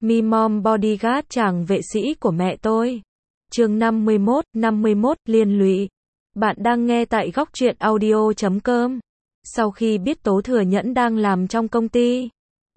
Mi Mom Bodyguard chàng vệ sĩ của mẹ tôi. Chương 51, liên lụy. Bạn đang nghe tại góc truyện audio.com. Sau khi biết Tố Thừa Nhẫn đang làm trong công ty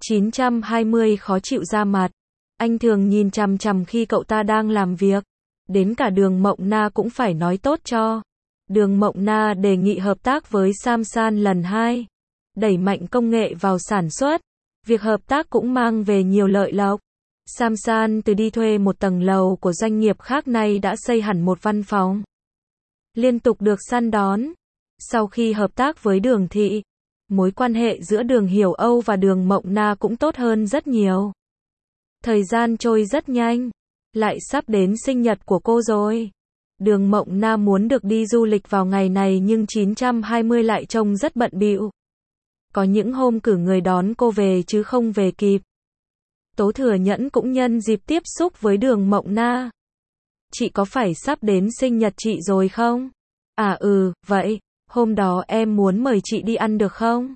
920 khó chịu ra mặt. Anh thường nhìn chằm chằm khi cậu ta đang làm việc. Đến cả Đường Mộng Na cũng phải nói tốt cho. Đường Mộng Na đề nghị hợp tác với Samsung lần 2. Đẩy mạnh công nghệ vào sản xuất. Việc hợp tác cũng mang về nhiều lợi lộc. Samsung từ đi thuê một tầng lầu của doanh nghiệp khác nay đã xây hẳn một văn phòng. Liên tục được săn đón. Sau khi hợp tác với Đường Thị, mối quan hệ giữa Đường Hiểu Âu và Đường Mộng Na cũng tốt hơn rất nhiều. Thời gian trôi rất nhanh. Lại sắp đến sinh nhật của cô rồi. Đường Mộng Na muốn được đi du lịch vào ngày này nhưng 920 lại trông rất bận bịu. Có những hôm cử người đón cô về chứ không về kịp. Tố Thừa Nhẫn cũng nhân dịp tiếp xúc với Đường Mộng Na. Chị có phải sắp đến sinh nhật chị rồi không? À vậy, hôm đó em muốn mời chị đi ăn được không?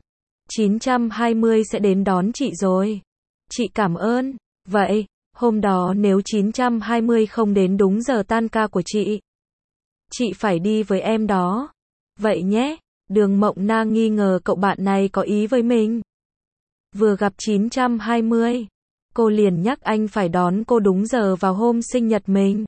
920 sẽ đến đón chị rồi. Chị cảm ơn. Vậy, hôm đó nếu 920 không đến đúng giờ tan ca của chị phải đi với em đó. Vậy nhé. Đường Mộng Na nghi ngờ cậu bạn này có ý với mình. Vừa gặp 920, cô liền nhắc anh phải đón cô đúng giờ vào hôm sinh nhật mình.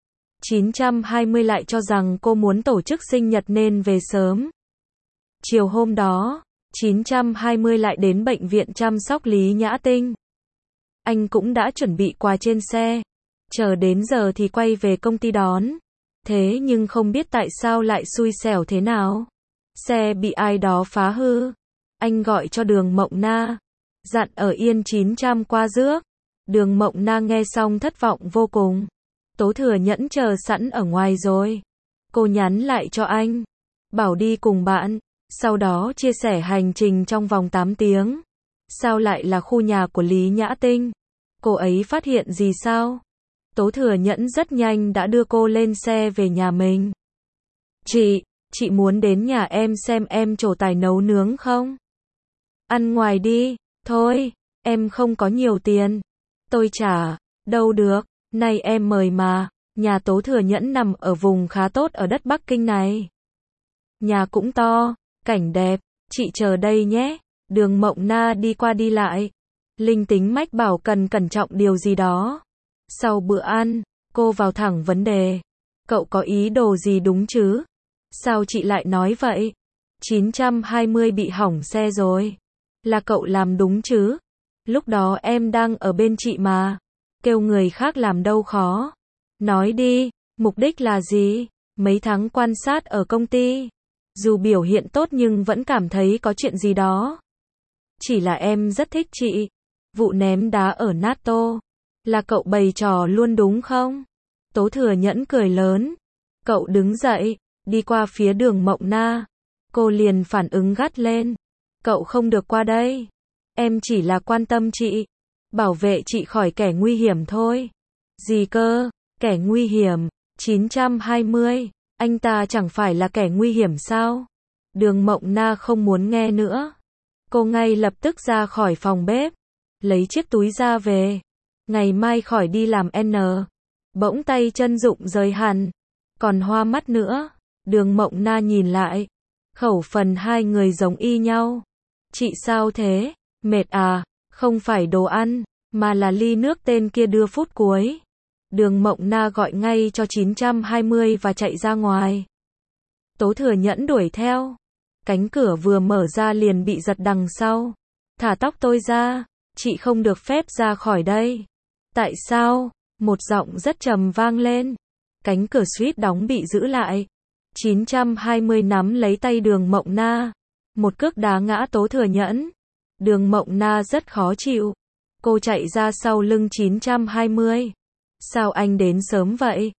920 lại cho rằng cô muốn tổ chức sinh nhật nên về sớm. Chiều hôm đó, 920 lại đến bệnh viện chăm sóc Lý Nhã Tinh. Anh cũng đã chuẩn bị quà trên xe. Chờ đến giờ thì quay về công ty đón. Thế nhưng không biết tại sao lại xui xẻo thế nào. Xe bị ai đó phá hư. Anh gọi cho Đường Mộng Na. Dặn ở yên 900 qua rước. Đường Mộng Na nghe xong thất vọng vô cùng. Tố Thừa Nhẫn chờ sẵn ở ngoài rồi. Cô nhắn lại cho anh. Bảo đi cùng bạn. Sau đó chia sẻ hành trình trong vòng 8 tiếng. Sao lại là khu nhà của Lý Nhã Tinh? Cô ấy phát hiện gì sao? Tố Thừa Nhẫn rất nhanh đã đưa cô lên xe về nhà mình. Chị muốn đến nhà em xem em trổ tài nấu nướng không? Ăn ngoài đi. Thôi, em không có nhiều tiền. Tôi trả. Đâu được, nay em mời mà. Nhà Tố Thừa Nhẫn nằm ở vùng khá tốt ở đất Bắc Kinh này. Nhà cũng to, cảnh đẹp. Chị chờ đây nhé. Đường Mộng Na đi qua đi lại. Linh tính mách bảo cần cẩn trọng điều gì đó. Sau bữa ăn, cô vào thẳng vấn đề. Cậu có ý đồ gì đúng chứ? Sao chị lại nói vậy? 920 bị hỏng xe rồi. Là cậu làm đúng chứ? Lúc đó em đang ở bên chị mà. Kêu người khác làm đâu khó. Nói đi, mục đích là gì? Mấy tháng quan sát ở công ty. Dù biểu hiện tốt nhưng vẫn cảm thấy có chuyện gì đó. Chỉ là em rất thích chị. Vụ ném đá ở NATO. Là cậu bày trò luôn đúng không? Tố Thừa Nhẫn cười lớn. Cậu đứng dậy, đi qua phía Đường Mộng Na. Cô liền phản ứng gắt lên. Cậu không được qua đây. Em chỉ là quan tâm chị. Bảo vệ chị khỏi kẻ nguy hiểm thôi. Gì cơ? Kẻ nguy hiểm? 920. Anh ta chẳng phải là kẻ nguy hiểm sao? Đường Mộng Na không muốn nghe nữa. Cô ngay lập tức ra khỏi phòng bếp. Lấy chiếc túi ra về. Ngày mai khỏi đi làm N. Bỗng tay chân rụng rời hẳn. Còn hoa mắt nữa. Đường Mộng Na nhìn lại. Khẩu phần hai người giống y nhau. Chị sao thế? Mệt à? Không phải đồ ăn, mà là ly nước tên kia đưa phút cuối. Đường Mộng Na gọi ngay cho 920 và chạy ra ngoài. Tố Thừa Nhẫn đuổi theo. Cánh cửa vừa mở ra liền bị giật đằng sau. Thả tóc tôi ra. Chị không được phép ra khỏi đây. Tại sao? Một giọng rất trầm vang lên. Cánh cửa suýt đóng bị giữ lại. 920 nắm lấy tay Đường Mộng Na. Một cước đá ngã Tố Thừa Nhẫn. Đường Mộng Na rất khó chịu. Cô chạy ra sau lưng 920. Sao anh đến sớm vậy?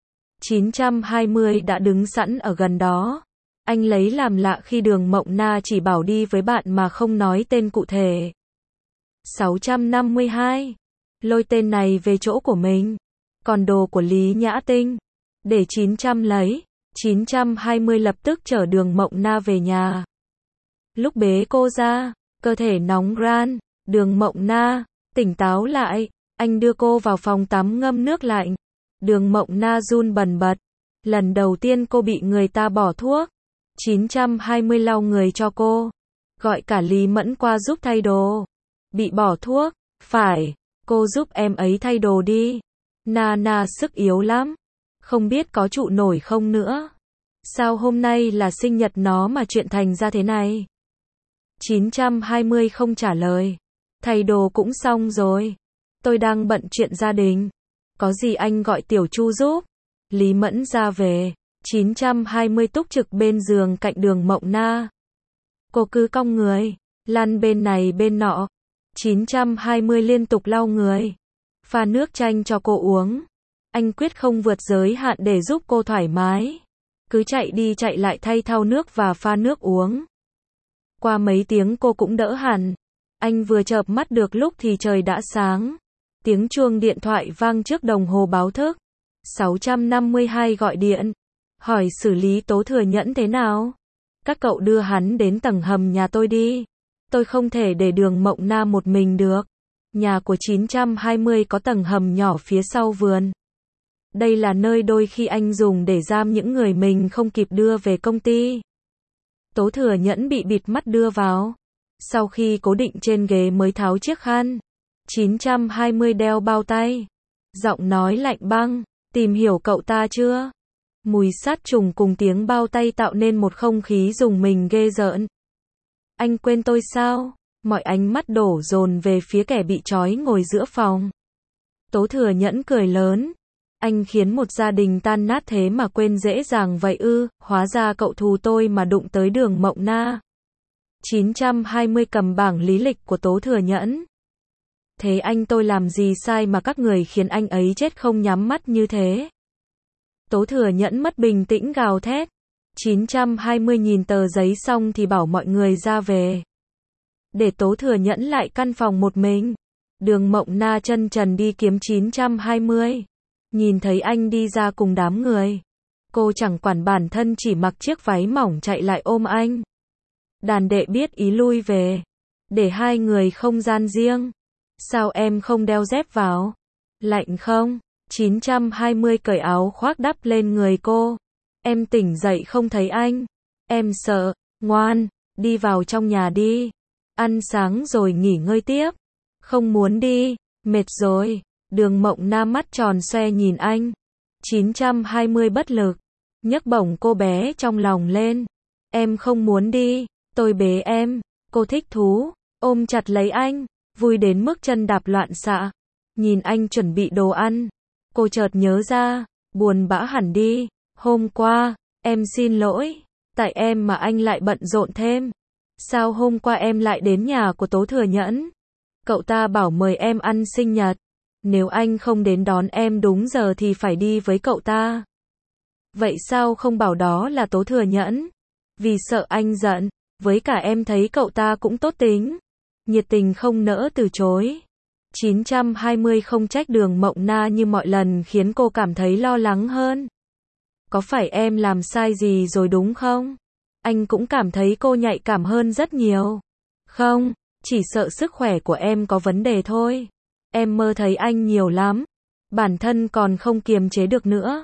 920 đã đứng sẵn ở gần đó. Anh lấy làm lạ khi Đường Mộng Na chỉ bảo đi với bạn mà không nói tên cụ thể. 652. Lôi tên này về chỗ của mình. Còn đồ của Lý Nhã Tinh. Để 900 lấy. 920 lập tức chở Đường Mộng Na về nhà. Lúc bế cô ra, cơ thể nóng ran. Đường Mộng Na tỉnh táo lại. Anh đưa cô vào phòng tắm ngâm nước lạnh. Đường Mộng Na run bần bật. Lần đầu tiên cô bị người ta bỏ thuốc. 920 lau người cho cô. Gọi cả Lý Mẫn qua giúp thay đồ. Bị bỏ thuốc. Phải. Cô giúp em ấy thay đồ đi. Na sức yếu lắm. Không biết có trụ nổi không nữa. Sao hôm nay là sinh nhật nó mà chuyện thành ra thế này? 920 không trả lời. Thay đồ cũng xong rồi. Tôi đang bận chuyện gia đình. Có gì anh gọi Tiểu Chu giúp. Lý Mẫn ra về. 920 túc trực bên giường cạnh Đường Mộng Na. Cô cứ cong người, lăn bên này bên nọ. 920 liên tục lau người. Pha nước chanh cho cô uống. Anh quyết không vượt giới hạn để giúp cô thoải mái. Cứ chạy đi chạy lại thay thau nước và pha nước uống. Qua mấy tiếng cô cũng đỡ hẳn. Anh vừa chợp mắt được lúc thì trời đã sáng. Tiếng chuông điện thoại vang trước đồng hồ báo thức. 652 gọi điện. Hỏi xử lý Tố Thừa Nhẫn thế nào? Các cậu đưa hắn đến tầng hầm nhà tôi đi. Tôi không thể để Đường Mộng Na một mình được. Nhà của 920 có tầng hầm nhỏ phía sau vườn. Đây là nơi đôi khi anh dùng để giam những người mình không kịp đưa về công ty. Tố Thừa Nhẫn bị bịt mắt đưa vào. Sau khi cố định trên ghế mới tháo chiếc khăn. 920 đeo bao tay. Giọng nói lạnh băng. Tìm hiểu cậu ta chưa? Mùi sát trùng cùng tiếng bao tay tạo nên một không khí rùng mình ghê rợn. Anh quên tôi sao? Mọi ánh mắt đổ dồn về phía kẻ bị trói ngồi giữa phòng. Tố Thừa Nhẫn cười lớn. Anh khiến một gia đình tan nát thế mà quên dễ dàng vậy ư? Hóa ra cậu thù tôi mà đụng tới Đường Mộng Na. 920 cầm bảng lý lịch của Tố Thừa Nhẫn. Thế anh tôi làm gì sai mà các người khiến anh ấy chết không nhắm mắt như thế? Tố Thừa Nhẫn mất bình tĩnh gào thét. 920 nhìn tờ giấy xong thì bảo mọi người ra về. Để Tố Thừa Nhẫn lại căn phòng một mình. Đường Mộng Na chân trần đi kiếm 920. Nhìn thấy anh đi ra cùng đám người. Cô chẳng quản bản thân chỉ mặc chiếc váy mỏng chạy lại ôm anh. Đàn đệ biết ý lui về. Để hai người không gian riêng. Sao em không đeo dép vào? Lạnh không? 920 cởi áo khoác đắp lên người cô. Em tỉnh dậy không thấy anh. Em sợ. Ngoan, đi vào trong nhà đi. Ăn sáng rồi nghỉ ngơi tiếp. Không muốn đi, mệt rồi. Đường Mộng Na mắt tròn xoe nhìn anh. 920 bất lực. Nhấc bổng cô bé trong lòng lên. Em không muốn đi, tôi bế em. Cô thích thú, ôm chặt lấy anh, vui đến mức chân đạp loạn xạ. Nhìn anh chuẩn bị đồ ăn. Cô chợt nhớ ra, buồn bã hẳn đi. Hôm qua, em xin lỗi. Tại em mà anh lại bận rộn thêm. Sao hôm qua em lại đến nhà của Tố Thừa Nhẫn? Cậu ta bảo mời em ăn sinh nhật. Nếu anh không đến đón em đúng giờ thì phải đi với cậu ta. Vậy sao không bảo đó là Tố Thừa Nhẫn? Vì sợ anh giận. Với cả em thấy cậu ta cũng tốt tính. Nhiệt tình không nỡ từ chối. 920 không trách Đường Mộng Na như mọi lần khiến cô cảm thấy lo lắng hơn. Có phải em làm sai gì rồi đúng không? Anh cũng cảm thấy cô nhạy cảm hơn rất nhiều. Không, chỉ sợ sức khỏe của em có vấn đề thôi. Em mơ thấy anh nhiều lắm. Bản thân còn không kiềm chế được nữa.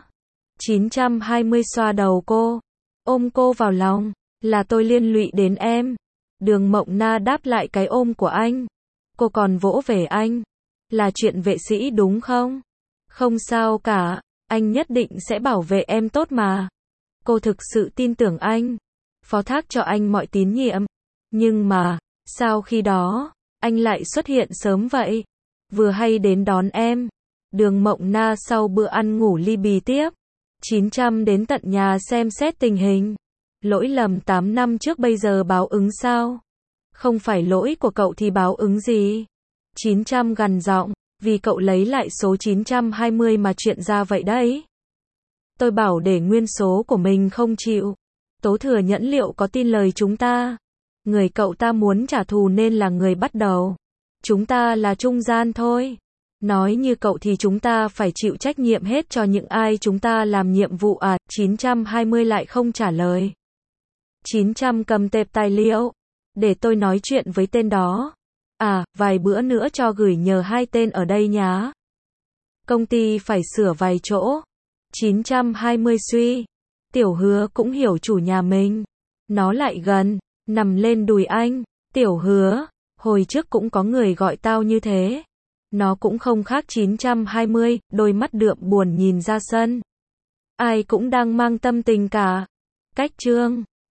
920 xoa đầu cô. Ôm cô vào lòng. Là tôi liên lụy đến em. Đường Mộng Na đáp lại cái ôm của anh. Cô còn vỗ về anh. Là chuyện vệ sĩ đúng không? Không sao cả. Anh nhất định sẽ bảo vệ em tốt mà. Cô thực sự tin tưởng anh. Phó thác cho anh mọi tín nhiệm. Nhưng mà, sao khi đó, anh lại xuất hiện sớm vậy? Vừa hay đến đón em. Đường Mộng Na sau bữa ăn ngủ ly bì tiếp. 900 đến tận nhà xem xét tình hình. Lỗi lầm 8 năm trước bây giờ báo ứng sao? Không phải lỗi của cậu thì báo ứng gì? 900 gằn giọng, vì cậu lấy lại số 920 mà chuyện ra vậy đấy. Tôi bảo để nguyên số của mình không chịu. Tố Thừa Nhẫn liệu có tin lời chúng ta? Người cậu ta muốn trả thù nên là người bắt đầu. Chúng ta là trung gian thôi. Nói như cậu thì chúng ta phải chịu trách nhiệm hết cho những ai chúng ta làm nhiệm vụ à? 920 lại không trả lời. 900 cầm tệp tài liệu. Để tôi nói chuyện với tên đó. À, vài bữa nữa cho gửi nhờ 2 tên ở đây nhá. Công ty phải sửa vài chỗ. 920 suy. Tiểu Hứa cũng hiểu chủ nhà mình. Nó lại gần, nằm lên đùi anh. Tiểu Hứa, hồi trước cũng có người gọi tao như thế. Nó cũng không khác 920, đôi mắt đượm buồn nhìn ra sân. Ai cũng đang mang tâm tình cả. Cách chương